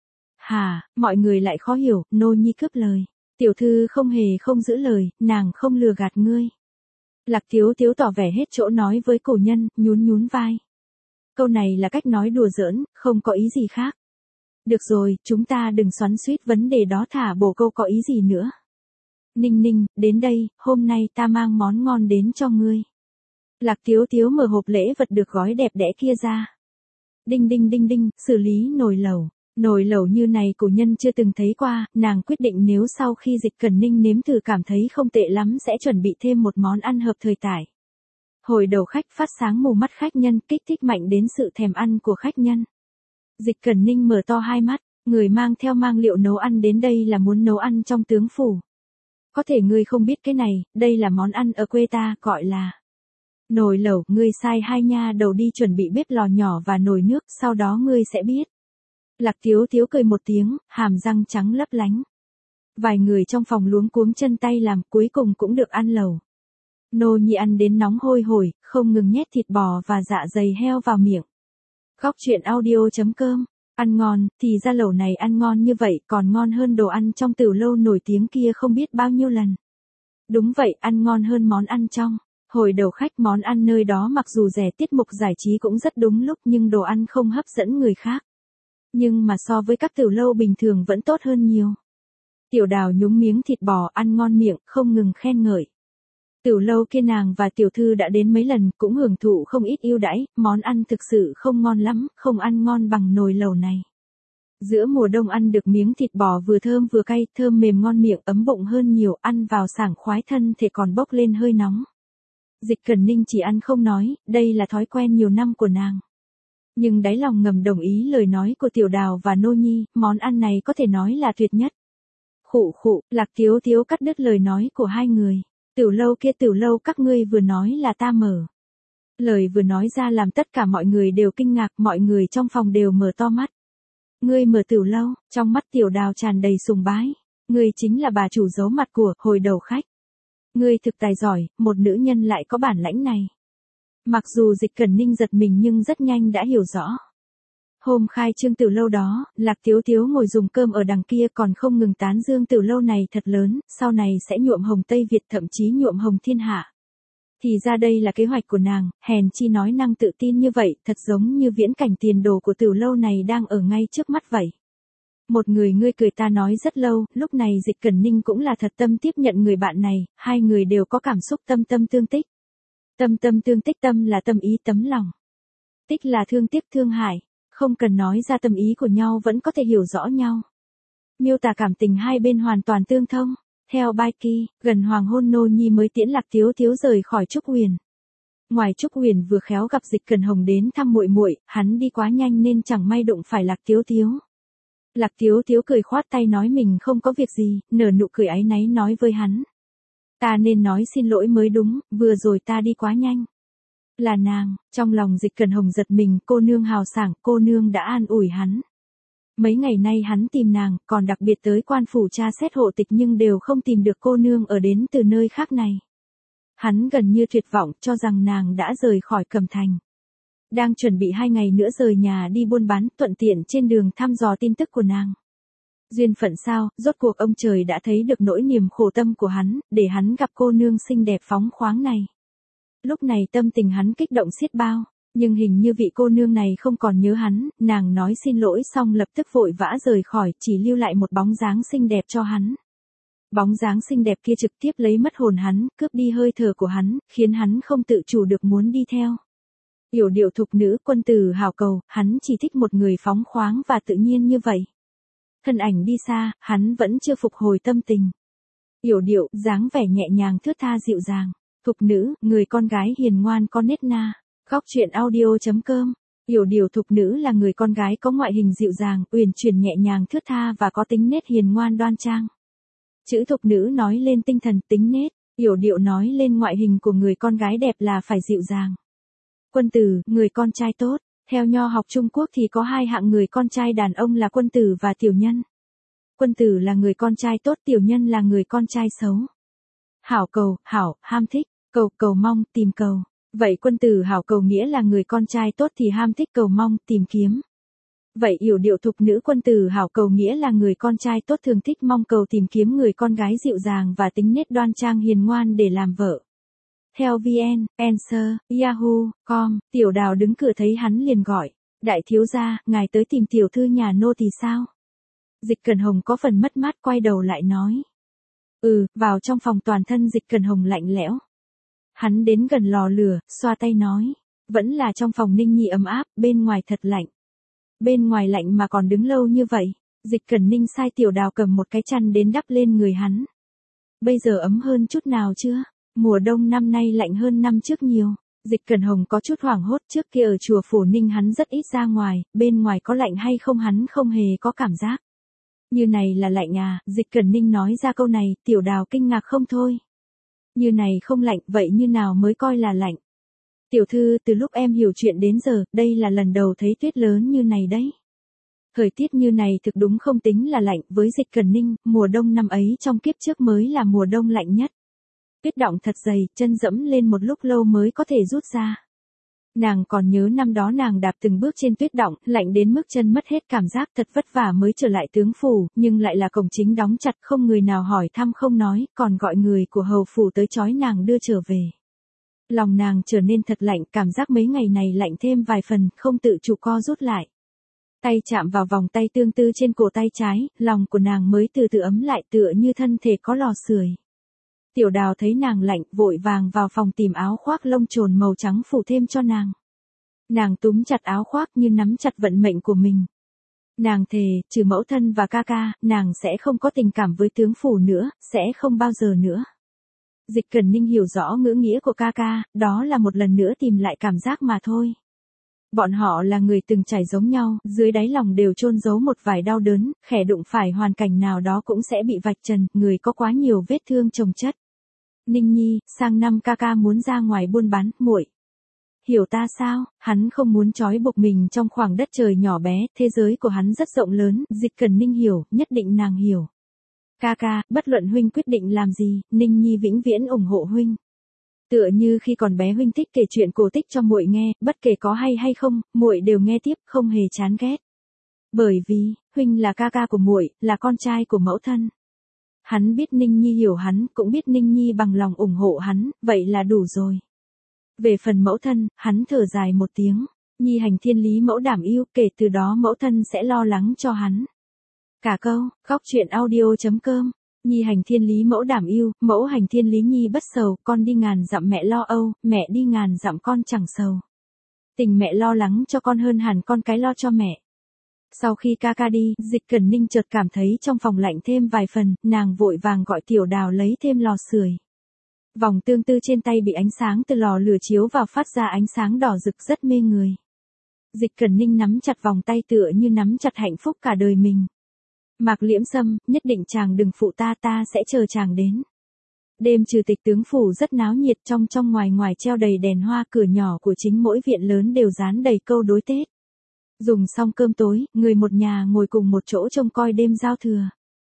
Hả, mọi người lại khó hiểu, nô nhi cướp lời. Tiểu thư không hề không giữ lời, nàng không lừa gạt ngươi. Lạc Tiếu Tiếu tỏ vẻ hết chỗ nói với cổ nhân, nhún nhún vai. Câu này là cách nói đùa giỡn, không có ý gì khác. Được rồi, chúng ta đừng xoắn xuýt vấn đề đó, thả bồ câu có ý gì nữa. Ninh Ninh, đến đây, hôm nay ta mang món ngon đến cho ngươi. Lạc Tiếu Tiếu mở hộp lễ vật được gói đẹp đẽ kia ra. Đinh đinh đinh đinh, xử lý nồi lẩu. Nồi lẩu như này cổ nhân chưa từng thấy qua, nàng quyết định nếu sau khi Dịch Cẩn Ninh nếm thử cảm thấy không tệ lắm sẽ chuẩn bị thêm một món ăn hợp thời tải. Hồi đầu khách phát sáng mù mắt khách nhân, kích thích mạnh đến sự thèm ăn của khách nhân. Dịch Cẩn Ninh mở to hai mắt, người mang theo mang liệu nấu ăn đến đây là muốn nấu ăn trong tướng phủ. Có thể ngươi không biết cái này, đây là món ăn ở quê ta, gọi là nồi lẩu. Ngươi sai hai nha đầu đi chuẩn bị bếp lò nhỏ và nồi nước, sau đó ngươi sẽ biết. Lạc Tiếu Tiếu cười một tiếng, hàm răng trắng lấp lánh. Vài người trong phòng luống cuống chân tay làm, cuối cùng cũng được ăn lẩu. Nô nhi ăn đến nóng hôi hổi, không ngừng nhét thịt bò và dạ dày heo vào miệng. Góc truyện audio.com. Ăn ngon, thì ra lẩu này ăn ngon như vậy, còn ngon hơn đồ ăn trong tiểu lâu nổi tiếng kia không biết bao nhiêu lần. Đúng vậy, ăn ngon hơn món ăn trong. Hồi đầu khách, món ăn nơi đó mặc dù rẻ, tiết mục giải trí cũng rất đúng lúc, nhưng đồ ăn không hấp dẫn người khác. Nhưng mà so với các tiểu lâu bình thường vẫn tốt hơn nhiều. Tiểu Đào nhúng miếng thịt bò ăn ngon miệng, không ngừng khen ngợi. Tiểu lâu kia nàng và tiểu thư đã đến mấy lần, cũng hưởng thụ không ít ưu đãi, món ăn thực sự không ngon lắm, không ăn ngon bằng nồi lẩu này. Giữa mùa đông ăn được miếng thịt bò vừa thơm vừa cay, thơm mềm ngon miệng, ấm bụng hơn nhiều, ăn vào sảng khoái, thân thể còn bốc lên hơi nóng. Dịch Cẩn Ninh chỉ ăn không nói, đây là thói quen nhiều năm của nàng. Nhưng đáy lòng ngầm đồng ý lời nói của Tiểu Đào và Nô Nhi, món ăn này có thể nói là tuyệt nhất. Khụ khụ, Lạc Tiếu Tiếu cắt đứt lời nói của hai người. Tiểu lâu kia, tiểu lâu các ngươi vừa nói là ta mở. Lời vừa nói ra làm tất cả mọi người đều kinh ngạc, mọi người trong phòng đều mở to mắt. Ngươi mở tiểu lâu, trong mắt Tiểu Đào tràn đầy sùng bái. Ngươi chính là bà chủ giấu mặt của hồi đầu khách. Ngươi thực tài giỏi, một nữ nhân lại có bản lãnh này. Mặc dù Dịch Cẩn Ninh giật mình nhưng rất nhanh đã hiểu rõ. Hôm khai trương tiểu lâu đó, Lạc Tiếu Tiếu ngồi dùng cơm ở đằng kia còn không ngừng tán dương tiểu lâu này thật lớn, sau này sẽ nhuộm hồng Tây Việt, thậm chí nhuộm hồng thiên hạ. Thì ra đây là kế hoạch của nàng, hèn chi nói năng tự tin như vậy, thật giống như viễn cảnh tiền đồ của tiểu lâu này đang ở ngay trước mắt vậy. Một người ngươi cười ta nói rất lâu, lúc này Dịch Cẩn Ninh cũng là thật tâm tiếp nhận người bạn này, hai người đều có cảm xúc tâm tâm tương tích. Tâm tâm tương tích, tâm là tâm ý tấm lòng. Tích là thương tiếc thương hại, không cần nói ra tâm ý của nhau vẫn có thể hiểu rõ nhau. Miêu tả cảm tình hai bên hoàn toàn tương thông. Theo Baiki, gần hoàng hôn Nô Nhi mới tiễn Lạc Tiếu Tiếu rời khỏi Trúc Huyền. Ngoài Trúc Huyền vừa khéo gặp Dịch Cẩn Hồng đến thăm muội muội, hắn đi quá nhanh nên chẳng may đụng phải Lạc Tiếu Tiếu. Lạc Tiếu Tiếu cười khoát tay nói mình không có việc gì, nở nụ cười áy náy nói với hắn. Ta nên nói xin lỗi mới đúng, vừa rồi ta đi quá nhanh. Là nàng, trong lòng Dịch Cẩn Hồng giật mình, cô nương hào sảng, cô nương đã an ủi hắn. Mấy ngày nay hắn tìm nàng, còn đặc biệt tới quan phủ tra xét hộ tịch nhưng đều không tìm được cô nương ở đến từ nơi khác này. Hắn gần như tuyệt vọng cho rằng nàng đã rời khỏi Cẩm Thành. Đang chuẩn bị 2 ngày nữa rời nhà đi buôn bán, thuận tiện trên đường thăm dò tin tức của nàng. Duyên phận sao, rốt cuộc ông trời đã thấy được nỗi niềm khổ tâm của hắn, để hắn gặp cô nương xinh đẹp phóng khoáng này. Lúc này tâm tình hắn kích động xiết bao, nhưng hình như vị cô nương này không còn nhớ hắn, nàng nói xin lỗi xong lập tức vội vã rời khỏi, chỉ lưu lại một bóng dáng xinh đẹp cho hắn. Bóng dáng xinh đẹp kia trực tiếp lấy mất hồn hắn, cướp đi hơi thở của hắn, khiến hắn không tự chủ được muốn đi theo. Yểu điệu thục nữ, quân tử hào cầu, hắn chỉ thích một người phóng khoáng và tự nhiên như vậy. Thân ảnh đi xa, hắn vẫn chưa phục hồi tâm tình. Yểu điệu, dáng vẻ nhẹ nhàng thướt tha dịu dàng. Thục nữ, người con gái hiền ngoan có nết na. Góc truyện audio.com. Yểu điệu thục nữ là người con gái có ngoại hình dịu dàng, uyển chuyển nhẹ nhàng thướt tha và có tính nết hiền ngoan đoan trang. Chữ thục nữ nói lên tinh thần tính nết. Yểu điệu nói lên ngoại hình của người con gái đẹp là phải dịu dàng. Quân tử, người con trai tốt. Theo nho học Trung Quốc thì có hai hạng người con trai đàn ông là quân tử và tiểu nhân. Quân tử là người con trai tốt, tiểu nhân là người con trai xấu. Hảo cầu, hảo, ham thích, cầu, cầu mong, tìm cầu. Vậy quân tử hảo cầu nghĩa là người con trai tốt thì ham thích cầu mong, tìm kiếm. Vậy yểu điệu thục nữ quân tử hảo cầu nghĩa là người con trai tốt thường thích mong cầu tìm kiếm người con gái dịu dàng và tính nết đoan trang hiền ngoan để làm vợ. Theo VN, Answer, Yahoo.com, Tiểu Đào đứng cửa thấy hắn liền gọi. Đại thiếu gia, ngài tới tìm tiểu thư nhà nô thì sao? Dịch Cẩn Hồng có phần mất mát quay đầu lại nói. Vào trong phòng toàn thân Dịch Cẩn Hồng lạnh lẽo. Hắn đến gần lò lửa, xoa tay nói. Vẫn là trong phòng Ninh Nhi ấm áp, bên ngoài thật lạnh. Bên ngoài lạnh mà còn đứng lâu như vậy. Dịch Cẩn Ninh sai Tiểu Đào cầm một cái chăn đến đắp lên người hắn. Bây giờ ấm hơn chút nào chưa? Mùa đông năm nay lạnh hơn năm trước nhiều. Dịch Cẩn Hồng có chút hoảng hốt, trước kia ở chùa Phổ Ninh hắn rất ít ra ngoài, bên ngoài có lạnh hay không hắn không hề có cảm giác. Như này là lạnh à? Dịch Cẩn Ninh nói ra câu này, Tiểu Đào kinh ngạc không thôi. Như này không lạnh, vậy như nào mới coi là lạnh? Tiểu thư, từ lúc em hiểu chuyện đến giờ, đây là lần đầu thấy tuyết lớn như này đấy. Thời tiết như này thực đúng không tính là lạnh, với Dịch Cẩn Ninh, mùa đông năm ấy trong kiếp trước mới là mùa đông lạnh nhất. Tuyết đọng thật dày, chân dẫm lên một lúc lâu mới có thể rút ra. Nàng còn nhớ năm đó nàng đạp từng bước trên tuyết đọng, lạnh đến mức chân mất hết cảm giác, thật vất vả mới trở lại tướng phủ, nhưng lại là cổng chính đóng chặt, không người nào hỏi thăm không nói, còn gọi người của hầu phủ tới trói nàng đưa trở về. Lòng nàng trở nên thật lạnh, cảm giác mấy ngày này lạnh thêm vài phần, không tự chủ co rút lại. Tay chạm vào vòng tay tương tư trên cổ tay trái, lòng của nàng mới từ từ ấm lại, tựa như thân thể có lò sưởi. Tiểu Đào thấy nàng lạnh, vội vàng vào phòng tìm áo khoác lông trồn màu trắng phủ thêm cho nàng. Nàng túm chặt áo khoác như nắm chặt vận mệnh của mình. Nàng thề, trừ mẫu thân và ca ca, nàng sẽ không có tình cảm với tướng phủ nữa, sẽ không bao giờ nữa. Dịch Cẩn Ninh hiểu rõ ngữ nghĩa của ca ca, đó là một lần nữa tìm lại cảm giác mà thôi. Bọn họ là người từng trải giống nhau, dưới đáy lòng đều chôn giấu một vài đau đớn, khẽ đụng phải hoàn cảnh nào đó cũng sẽ bị vạch trần, người có quá nhiều vết thương chồng chất. Ninh Nhi, sang năm ca ca muốn ra ngoài buôn bán, muội hiểu ta sao? Hắn không muốn trói buộc mình trong khoảng đất trời nhỏ bé, thế giới của hắn rất rộng lớn, Dịch Cẩn Ninh hiểu, nhất định nàng hiểu. Ca ca, bất luận huynh quyết định làm gì, Ninh Nhi vĩnh viễn ủng hộ huynh. Tựa như khi còn bé huynh thích kể chuyện cổ tích cho muội nghe, bất kể có hay không, muội đều nghe tiếp, không hề chán ghét. Bởi vì, huynh là ca ca của muội, là con trai của mẫu thân. Hắn biết Ninh Nhi hiểu hắn, cũng biết Ninh Nhi bằng lòng ủng hộ hắn, vậy là đủ rồi. Về phần mẫu thân, hắn thở dài một tiếng. Nhi hành thiên lý mẫu đảm yêu, kể từ đó mẫu thân sẽ lo lắng cho hắn. Cả câu, góc truyện audio.com. Nhi hành thiên lý mẫu đảm yêu, mẫu hành thiên lý nhi bất sầu, con đi ngàn dặm mẹ lo âu, mẹ đi ngàn dặm con chẳng sầu. Tình mẹ lo lắng cho con hơn hẳn con cái lo cho mẹ. Sau khi ca ca đi, Dịch Cẩn Ninh chợt cảm thấy trong phòng lạnh thêm vài phần, nàng vội vàng gọi Tiểu Đào lấy thêm lò sưởi. Vòng tương tư trên tay bị ánh sáng từ lò lửa chiếu vào phát ra ánh sáng đỏ rực rất mê người. Dịch Cẩn Ninh nắm chặt vòng tay tựa như nắm chặt hạnh phúc cả đời mình. Mạc Liễm Sâm, nhất định chàng đừng phụ ta, ta sẽ chờ chàng đến. Đêm trừ tịch tướng phủ rất náo nhiệt, trong ngoài ngoài treo đầy đèn hoa, cửa nhỏ của chính mỗi viện lớn đều dán đầy câu đối Tết. Dùng xong cơm tối, người một nhà ngồi cùng một chỗ trông coi đêm giao thừa.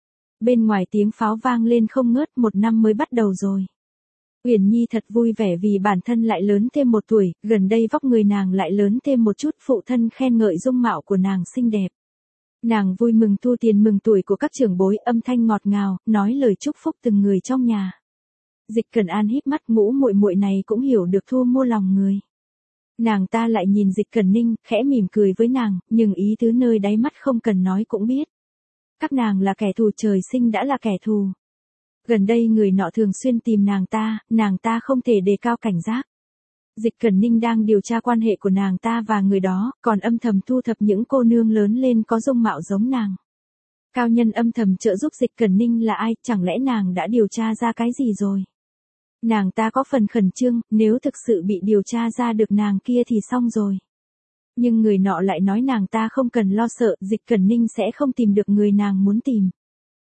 Bên ngoài tiếng pháo vang lên không ngớt, một năm mới bắt đầu rồi. Uyển Nhi thật vui vẻ vì bản thân lại lớn thêm một tuổi, gần đây vóc người nàng lại lớn thêm một chút, phụ thân khen ngợi dung mạo của nàng xinh đẹp. Nàng vui mừng thu tiền mừng tuổi của các trưởng bối, âm thanh ngọt ngào, nói lời chúc phúc từng người trong nhà. Dịch Cẩn An híp mắt, ngũ muội muội này cũng hiểu được thu mua lòng người. Nàng ta lại nhìn Dịch Cẩn Ninh, khẽ mỉm cười với nàng, nhưng ý tứ nơi đáy mắt không cần nói cũng biết. Các nàng là kẻ thù trời sinh đã là kẻ thù. Gần đây người nọ thường xuyên tìm nàng ta không thể đề cao cảnh giác. Dịch Cẩn Ninh đang điều tra quan hệ của nàng ta và người đó, còn âm thầm thu thập những cô nương lớn lên có dung mạo giống nàng. Cao nhân âm thầm trợ giúp Dịch Cẩn Ninh là ai, chẳng lẽ nàng đã điều tra ra cái gì rồi? Nàng ta có phần khẩn trương, nếu thực sự bị điều tra ra được nàng kia thì xong rồi. Nhưng người nọ lại nói nàng ta không cần lo sợ, Dịch Cẩn Ninh sẽ không tìm được người nàng muốn tìm.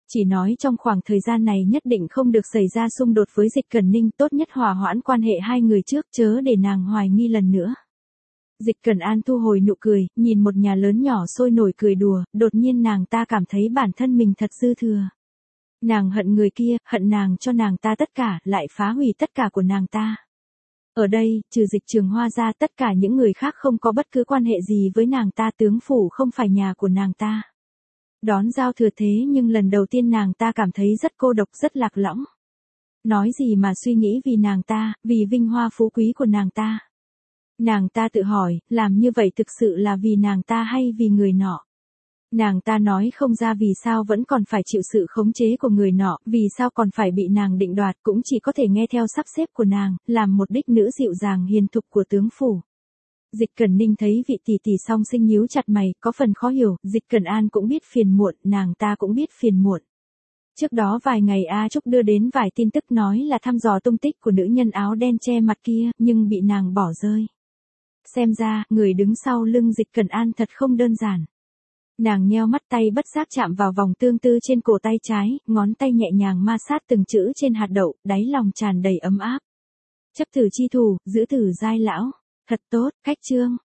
Chỉ nói trong khoảng thời gian này nhất định không được xảy ra xung đột với Dịch Cẩn Ninh, tốt nhất hòa hoãn quan hệ hai người trước chớ để nàng hoài nghi lần nữa. Dịch Cẩn An thu hồi nụ cười, nhìn một nhà lớn nhỏ sôi nổi cười đùa, đột nhiên nàng ta cảm thấy bản thân mình thật dư thừa. Nàng hận người kia, hận nàng cho nàng ta tất cả, lại phá hủy tất cả của nàng ta. Ở đây, trừ Dịch Trường Hoa ra tất cả những người khác không có bất cứ quan hệ gì với nàng ta, tướng phủ không phải nhà của nàng ta. Đón giao thừa thế nhưng lần đầu tiên nàng ta cảm thấy rất cô độc, rất lạc lõng. Nói gì mà suy nghĩ vì nàng ta, vì vinh hoa phú quý của nàng ta. Nàng ta tự hỏi, làm như vậy thực sự là vì nàng ta hay vì người nọ? Nàng ta nói không ra vì sao vẫn còn phải chịu sự khống chế của người nọ, vì sao còn phải bị nàng định đoạt, cũng chỉ có thể nghe theo sắp xếp của nàng, làm một đích nữ dịu dàng hiền thục của tướng phủ. Dịch Cẩn Ninh thấy vị tỷ tỷ song sinh nhíu chặt mày, có phần khó hiểu, Dịch Cẩn An cũng biết phiền muộn, nàng ta cũng biết phiền muộn. Trước đó vài ngày A Trúc đưa đến vài tin tức nói là thăm dò tung tích của nữ nhân áo đen che mặt kia, nhưng bị nàng bỏ rơi. Xem ra, người đứng sau lưng Dịch Cẩn An thật không đơn giản. Nàng nheo mắt, tay bất giác chạm vào vòng tương tư trên cổ tay trái, ngón tay nhẹ nhàng ma sát từng chữ trên hạt đậu, đáy lòng tràn đầy ấm áp. Chấp tử chi thủ, giữ tử giai lão. Thật tốt, cách chương.